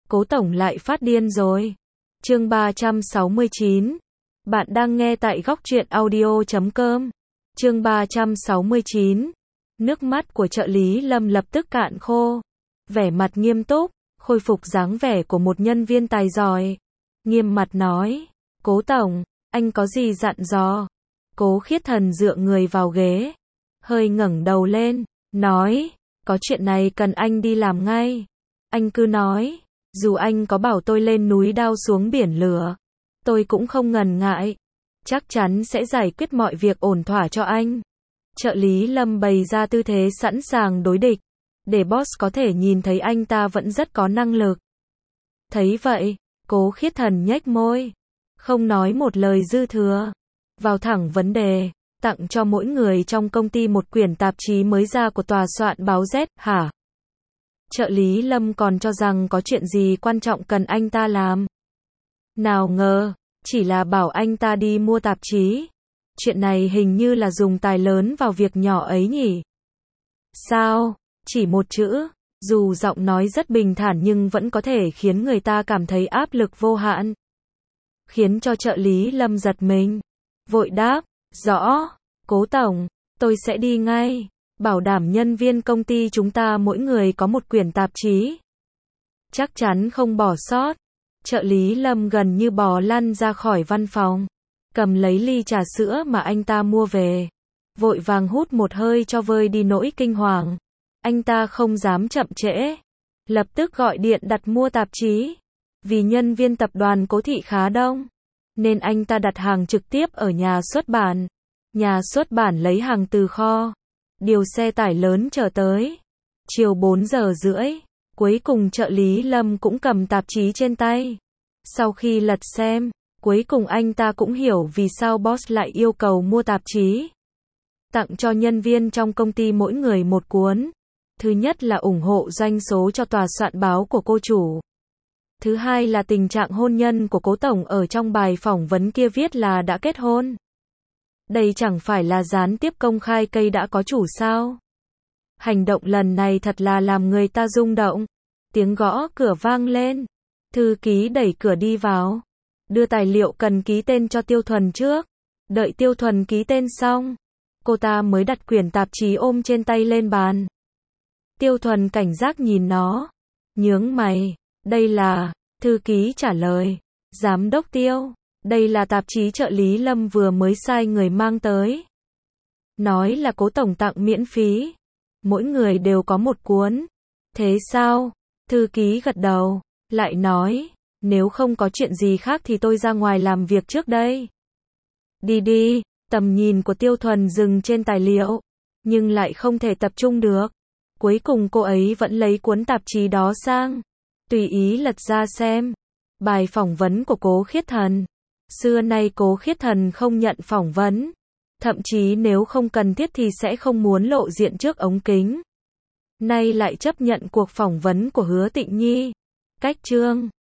Cố tổng lại phát điên rồi. Chương 369. Bạn đang nghe tại góc truyện audio.com. Chương 369. Nước mắt của trợ lý Lâm lập tức cạn khô. Vẻ mặt nghiêm túc, khôi phục dáng vẻ của một nhân viên tài giỏi. Nghiêm mặt nói, Cố tổng, anh có gì dặn dò? Cố Khiết Thần dựa người vào ghế, hơi ngẩng đầu lên, nói, có chuyện này cần anh đi làm ngay. Anh cứ nói, dù anh có bảo tôi lên núi đao xuống biển lửa, tôi cũng không ngần ngại. Chắc chắn sẽ giải quyết mọi việc ổn thỏa cho anh. Trợ lý Lâm bày ra tư thế sẵn sàng đối địch, để boss có thể nhìn thấy anh ta vẫn rất có năng lực. Thấy vậy, Cố Khiết Thần nhếch môi, không nói một lời dư thừa, vào thẳng vấn đề, tặng cho mỗi người trong công ty một quyển tạp chí mới ra của tòa soạn báo Z, hả? Trợ lý Lâm còn cho rằng có chuyện gì quan trọng cần anh ta làm. Nào ngờ, chỉ là bảo anh ta đi mua tạp chí. Chuyện này hình như là dùng tài lớn vào việc nhỏ ấy nhỉ? Sao? Chỉ một chữ, dù giọng nói rất bình thản nhưng vẫn có thể khiến người ta cảm thấy áp lực vô hạn. Khiến cho trợ lý Lâm giật mình. Vội đáp, rõ, Cố tổng, tôi sẽ đi ngay. Bảo đảm nhân viên công ty chúng ta mỗi người có một quyển tạp chí. Chắc chắn không bỏ sót. Trợ lý Lâm gần như bò lăn ra khỏi văn phòng, cầm lấy ly trà sữa mà anh ta mua về, vội vàng hút một hơi cho vơi đi nỗi kinh hoàng. Anh ta không dám chậm trễ, lập tức gọi điện đặt mua tạp chí. Vì nhân viên tập đoàn Cố thị khá đông, nên anh ta đặt hàng trực tiếp ở nhà xuất bản. Nhà xuất bản lấy hàng từ kho, điều xe tải lớn chở tới. Chiều 4 giờ rưỡi, cuối cùng trợ lý Lâm cũng cầm tạp chí trên tay. Sau khi lật xem, cuối cùng anh ta cũng hiểu vì sao boss lại yêu cầu mua tạp chí. Tặng cho nhân viên trong công ty mỗi người một cuốn. Thứ nhất là ủng hộ doanh số cho tòa soạn báo của cô chủ. Thứ hai là tình trạng hôn nhân của Cố tổng ở trong bài phỏng vấn kia viết là đã kết hôn. Đây chẳng phải là gián tiếp công khai cây đã có chủ sao? Hành động lần này thật là làm người ta rung động. Tiếng gõ cửa vang lên. Thư ký đẩy cửa đi vào. Đưa tài liệu cần ký tên cho Tiêu Thuần trước. Đợi Tiêu Thuần ký tên xong, cô ta mới đặt quyển tạp chí ôm trên tay lên bàn. Tiêu Thuần cảnh giác nhìn nó, nhướng mày. Đây là, thư ký trả lời, giám đốc Tiêu, đây là tạp chí trợ lý Lâm vừa mới sai người mang tới. Nói là Cố tổng tặng miễn phí. Mỗi người đều có một cuốn. Thế sao? Thư ký gật đầu, lại nói, nếu không có chuyện gì khác thì tôi ra ngoài làm việc trước đây. Đi đi, tầm nhìn của Tiêu Thuần dừng trên tài liệu, nhưng lại không thể tập trung được. Cuối cùng cô ấy vẫn lấy cuốn tạp chí đó sang, tùy ý lật ra xem. Bài phỏng vấn của Cố Khiết Thần. Xưa nay Cố Khiết Thần không nhận phỏng vấn. Thậm chí nếu không cần thiết thì sẽ không muốn lộ diện trước ống kính. Nay lại chấp nhận cuộc phỏng vấn của Hứa Tịnh Nhi. Cách chương